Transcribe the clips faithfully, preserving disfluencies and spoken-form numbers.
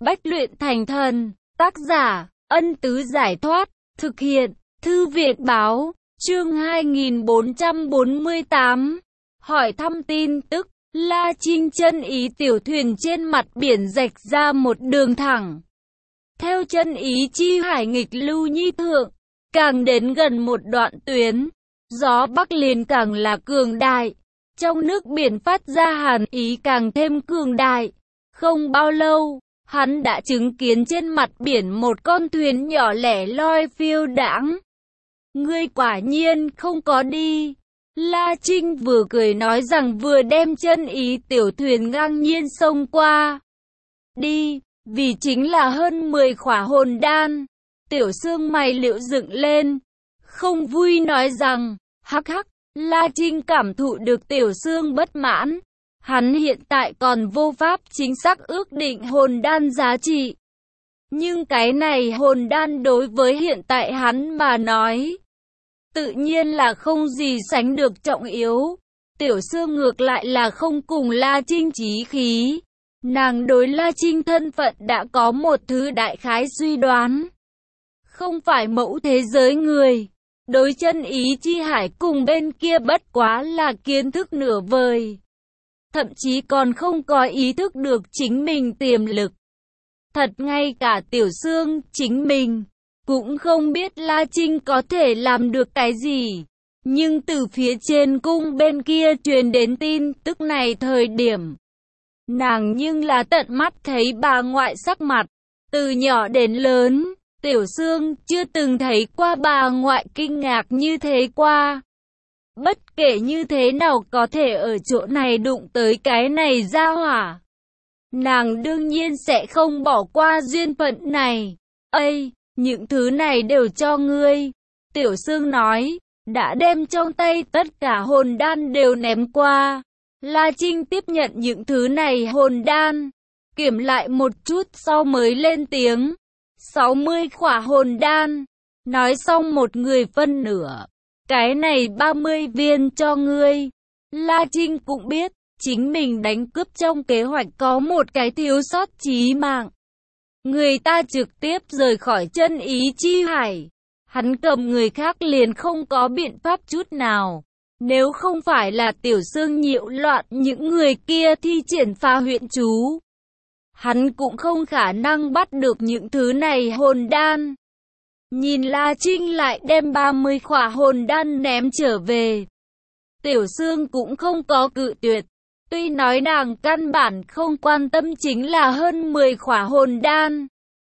Bách luyện thành thần. Tác giả, Ân Tứ Giải Thoát. Thực hiện, Thư viện Báo. Chương hai nghìn bốn trăm bốn mươi tám. Hỏi thăm tin tức. La Trinh chân ý tiểu thuyền trên mặt biển rạch ra một đường thẳng. Theo chân ý chi hải nghịch lưu nhi thượng, càng đến gần một đoạn tuyến, gió bắc liền càng là cường đại. Trong nước biển phát ra hàn ý càng thêm cường đại. Không bao lâu, hắn đã chứng kiến trên mặt biển một con thuyền nhỏ lẻ loi phiêu đãng. Ngươi quả nhiên không có đi. La Trinh vừa cười nói rằng vừa đem chân ý tiểu thuyền ngang nhiên xông qua. Đi, vì chính là hơn mười khỏa hồn đan. Tiểu xương mày liễu dựng lên, không vui nói rằng, hắc hắc. La Trinh cảm thụ được tiểu xương bất mãn. Hắn hiện tại còn vô pháp chính xác ước định hồn đan giá trị. Nhưng cái này hồn đan đối với hiện tại hắn mà nói, tự nhiên là không gì sánh được trọng yếu. Tiểu xương ngược lại là không cùng La Trinh chí khí. Nàng đối La Trinh thân phận đã có một thứ đại khái suy đoán. Không phải mẫu thế giới người. Đối chân ý chi hải cùng bên kia bất quá là kiến thức nửa vời. Thậm chí còn không có ý thức được chính mình tiềm lực. Thật ngay cả tiểu xương chính mình cũng không biết La Trinh có thể làm được cái gì. Nhưng từ phía trên cung bên kia truyền đến tin tức này thời điểm, nàng nhưng là tận mắt thấy bà ngoại sắc mặt. Từ nhỏ đến lớn, tiểu xương chưa từng thấy qua bà ngoại kinh ngạc như thế qua. Bất kể như thế nào có thể ở chỗ này đụng tới cái này ra hỏa, nàng đương nhiên sẽ không bỏ qua duyên phận này. Ây, những thứ này đều cho ngươi. Tiểu xương nói, đã đem trong tay tất cả hồn đan đều ném qua. La Trinh tiếp nhận những thứ này hồn đan, kiểm lại một chút sau mới lên tiếng. sáu mươi khỏa hồn đan. Nói xong một người phân nửa. Cái này ba mươi viên cho ngươi. La Trinh cũng biết, chính mình đánh cướp trong kế hoạch có một cái thiếu sót chí mạng. Người ta trực tiếp rời khỏi chân ý chi hải. Hắn cầm người khác liền không có biện pháp chút nào. Nếu không phải là tiểu xương nhiễu loạn những người kia thi triển phá huyện chú, hắn cũng không khả năng bắt được những thứ này hồn đan. Nhìn La Trinh lại đem ba mươi khỏa hồn đan ném trở về. Tiểu xương cũng không có cự tuyệt. Tuy nói nàng căn bản không quan tâm chính là hơn mười khỏa hồn đan.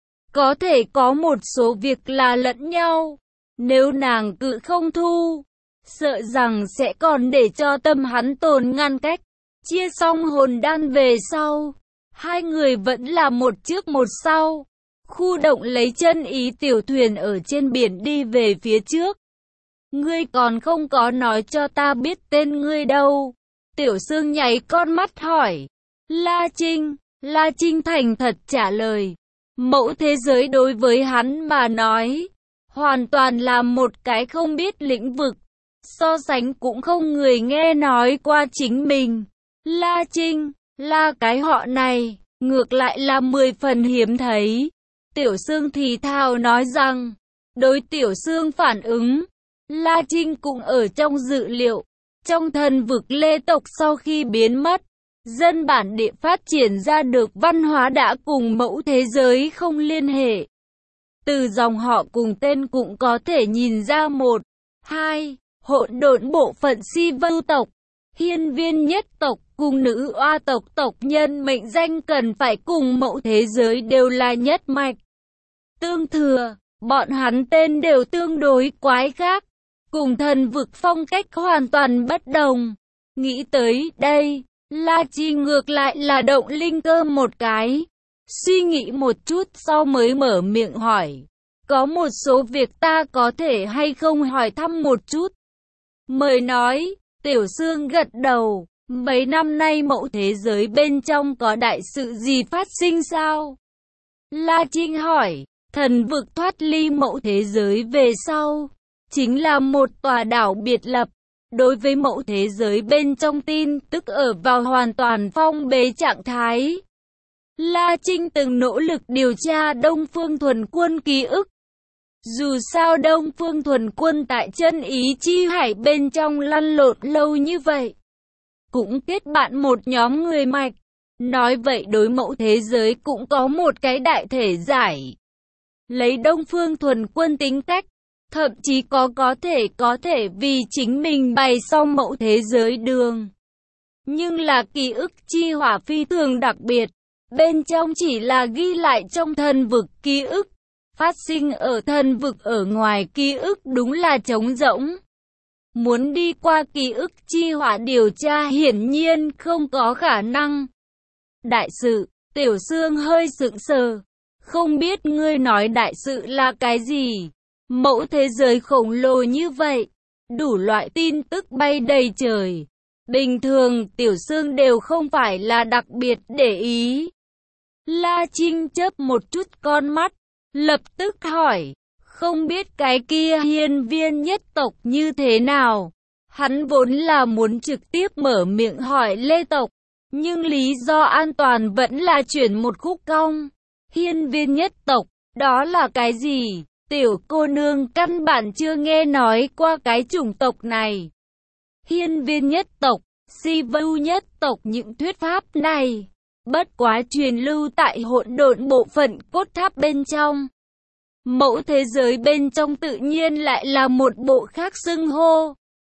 Có thể có một số việc là lẫn nhau. Nếu nàng cự không thu, sợ rằng sẽ còn để cho tâm hắn tồn ngăn cách. Chia xong hồn đan về sau, hai người vẫn là một trước một sau. Khu động lấy chân ý tiểu thuyền ở trên biển đi về phía trước. Ngươi còn không có nói cho ta biết tên ngươi đâu. Tiểu xương nháy con mắt hỏi. La Trinh. La Trinh thành thật trả lời. Mẫu thế giới đối với hắn mà nói, hoàn toàn là một cái không biết lĩnh vực. So sánh cũng không người nghe nói qua chính mình. La Trinh, là cái họ này, ngược lại là mười phần hiếm thấy. Tiểu xương thì thào nói rằng, đối tiểu xương phản ứng, La Trinh cũng ở trong dự liệu. Trong thần vực Lê tộc sau khi biến mất, dân bản địa phát triển ra được văn hóa đã cùng mẫu thế giới không liên hệ. Từ dòng họ cùng tên cũng có thể nhìn ra một, hai, hỗn độn bộ phận si vưu tộc, hiên viên nhất tộc cùng nữ oa tộc tộc nhân mệnh danh cần phải cùng mẫu thế giới đều là nhất mạch. Tương thừa, bọn hắn tên đều tương đối quái khác, cùng thần vực phong cách hoàn toàn bất đồng. Nghĩ tới đây, La Trinh ngược lại là động linh cơ một cái. Suy nghĩ một chút sau mới mở miệng hỏi. Có một số việc ta có thể hay không hỏi thăm một chút? Mời nói. Tiểu xương gật đầu. Mấy năm nay mẫu thế giới bên trong có đại sự gì phát sinh sao? La Trinh hỏi. Thần vực thoát ly mẫu thế giới về sau, chính là một tòa đảo biệt lập. Đối với mẫu thế giới bên trong tin tức ở vào hoàn toàn phong bế trạng thái. La Trinh từng nỗ lực điều tra Đông Phương Thuần Quân ký ức. Dù sao Đông Phương Thuần Quân tại Chân Ý Chi Hải bên trong lăn lộn lâu như vậy, cũng kết bạn một nhóm người mạch. Nói vậy đối mẫu thế giới cũng có một cái đại thể giải. Lấy Đông Phương Thuần Quân tính cách, thậm chí có có thể có thể vì chính mình bày xong mẫu thế giới đường. Nhưng là ký ức chi hỏa phi thường đặc biệt, bên trong chỉ là ghi lại trong thần vực ký ức, phát sinh ở thần vực ở ngoài ký ức đúng là trống rỗng. Muốn đi qua ký ức chi hỏa điều tra hiển nhiên không có khả năng. Đại sự, Tiểu Sương hơi sững sờ, không biết ngươi nói đại sự là cái gì? Mẫu thế giới khổng lồ như vậy, đủ loại tin tức bay đầy trời. Bình thường Tiểu Sương đều không phải là đặc biệt để ý. La Trinh chớp một chút con mắt, lập tức hỏi, không biết cái kia hiên viên nhất tộc như thế nào? Hắn vốn là muốn trực tiếp mở miệng hỏi Lê tộc, nhưng lý do an toàn vẫn là chuyển một khúc cong. Hiên viên nhất tộc, đó là cái gì? Tiểu cô nương căn bản chưa nghe nói qua cái chủng tộc này. Hiên viên nhất tộc, si vu nhất tộc, những thuyết pháp này bất quá truyền lưu tại hỗn độn bộ phận cốt tháp bên trong. Mẫu thế giới bên trong tự nhiên lại là một bộ khác xưng hô.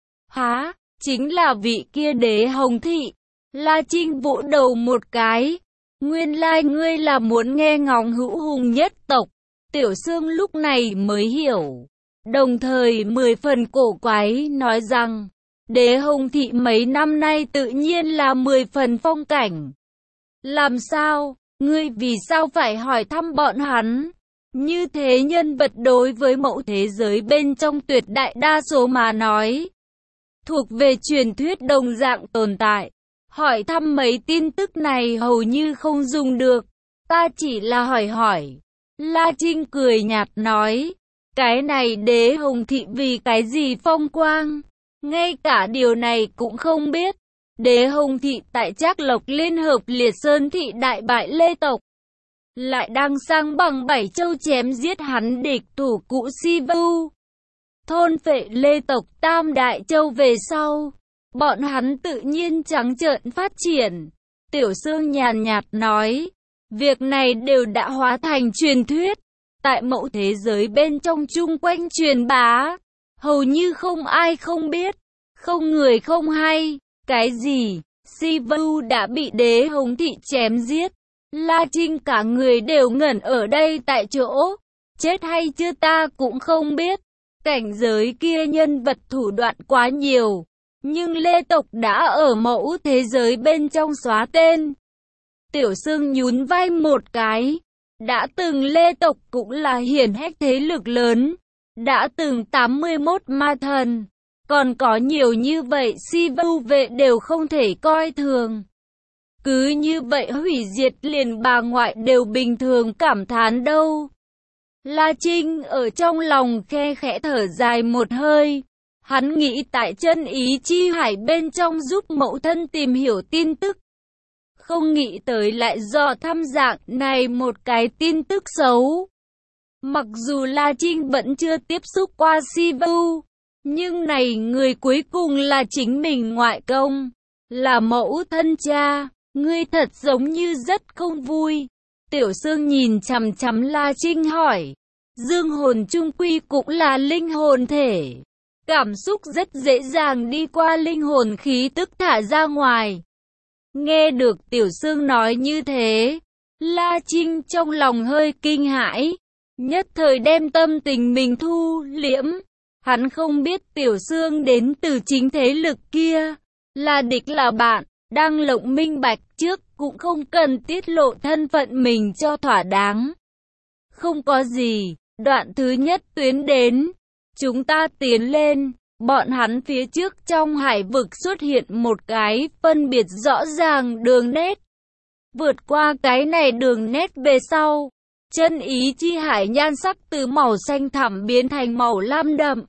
Há, chính là vị kia đế hồng thị. La Trinh vỗ đầu một cái. Nguyên lai ngươi là muốn nghe ngóng hữu hùng nhất tộc. Tiểu Sương lúc này mới hiểu. Đồng thời mười phần cổ quái nói rằng, đế hồng thị mấy năm nay tự nhiên là mười phần phong cảnh. Làm sao, ngươi vì sao phải hỏi thăm bọn hắn? Như thế nhân vật đối với mẫu thế giới bên trong tuyệt đại đa số mà nói, thuộc về truyền thuyết đồng dạng tồn tại. Hỏi thăm mấy tin tức này hầu như không dùng được. Ta chỉ là hỏi hỏi. La Trinh cười nhạt nói, cái này đế hồng thị vì cái gì phong quang? Ngay cả điều này cũng không biết. Đế hồng thị tại Trác Lộc liên hợp Liệt Sơn thị đại bại Lê tộc, lại đang sang bằng bảy châu chém giết hắn địch thủ cũ Si Vu, thôn phệ Lê tộc tam đại châu về sau, bọn hắn tự nhiên trắng trợn phát triển. Tiểu Sương nhàn nhạt nói, việc này đều đã hóa thành truyền thuyết, tại mẫu thế giới bên trong chung quanh truyền bá, hầu như không ai không biết, không người không hay. Cái gì? Si Vu đã bị đế hồng thị chém giết. La Trinh cả người đều ngẩn ở đây tại chỗ. Chết hay chưa ta cũng không biết. Cảnh giới kia nhân vật thủ đoạn quá nhiều. Nhưng Lê tộc đã ở mẫu thế giới bên trong xóa tên. Tiểu Sương nhún vai một cái. Đã từng Lê tộc cũng là hiển hách thế lực lớn. Đã từng tám mươi mốt ma thần. Còn có nhiều như vậy Si Vu vệ đều không thể coi thường. Cứ như vậy hủy diệt liền bà ngoại đều bình thường cảm thán đâu. La Trinh ở trong lòng khe khẽ thở dài một hơi. Hắn nghĩ tại Chân Ý Chi Hải bên trong giúp mẫu thân tìm hiểu tin tức. Không nghĩ tới lại do thăm dạng này một cái tin tức xấu. Mặc dù La Trinh vẫn chưa tiếp xúc qua Si Vu, nhưng này người cuối cùng là chính mình ngoại công, là mẫu thân cha, ngươi thật giống như rất không vui. Tiểu Sương nhìn chằm chằm La Trinh hỏi, dương hồn chung quy cũng là linh hồn thể, cảm xúc rất dễ dàng đi qua linh hồn khí tức thả ra ngoài. Nghe được Tiểu Sương nói như thế, La Trinh trong lòng hơi kinh hãi, nhất thời đem tâm tình mình thu liễm. Hắn không biết Tiểu Sương đến từ chính thế lực kia, là địch là bạn, đang lộng minh bạch trước cũng không cần tiết lộ thân phận mình cho thỏa đáng. Không có gì, đoạn thứ nhất tuyến đến, chúng ta tiến lên, bọn hắn phía trước trong hải vực xuất hiện một cái phân biệt rõ ràng đường nét. Vượt qua cái này đường nét về sau, Chân Ý Chi Hải nhan sắc từ màu xanh thẳm biến thành màu lam đậm.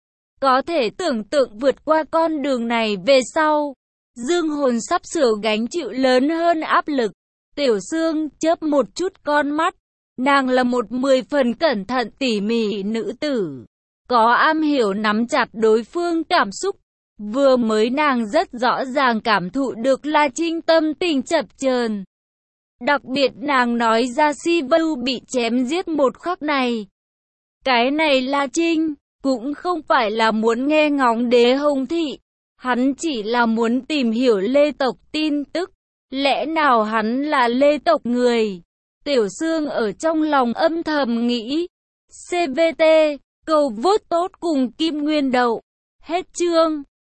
Có thể tưởng tượng vượt qua con đường này về sau, dương hồn sắp sửa gánh chịu lớn hơn áp lực. Tiểu Sương chớp một chút con mắt. Nàng là một mười phần cẩn thận tỉ mỉ nữ tử, có am hiểu nắm chặt đối phương cảm xúc. Vừa mới nàng rất rõ ràng cảm thụ được La Trinh tâm tình chập chờn. Đặc biệt nàng nói ra Si Vu bị chém giết một khắc này. Cái này La Trinh cũng không phải là muốn nghe ngóng Đế Hồng Thị, hắn chỉ là muốn tìm hiểu Lê tộc tin tức. Lẽ nào hắn là Lê tộc người? Tiểu Sương ở trong lòng âm thầm nghĩ. xê vê tê, cầu vote tốt cùng Kim Nguyên Đậu. Hết chương.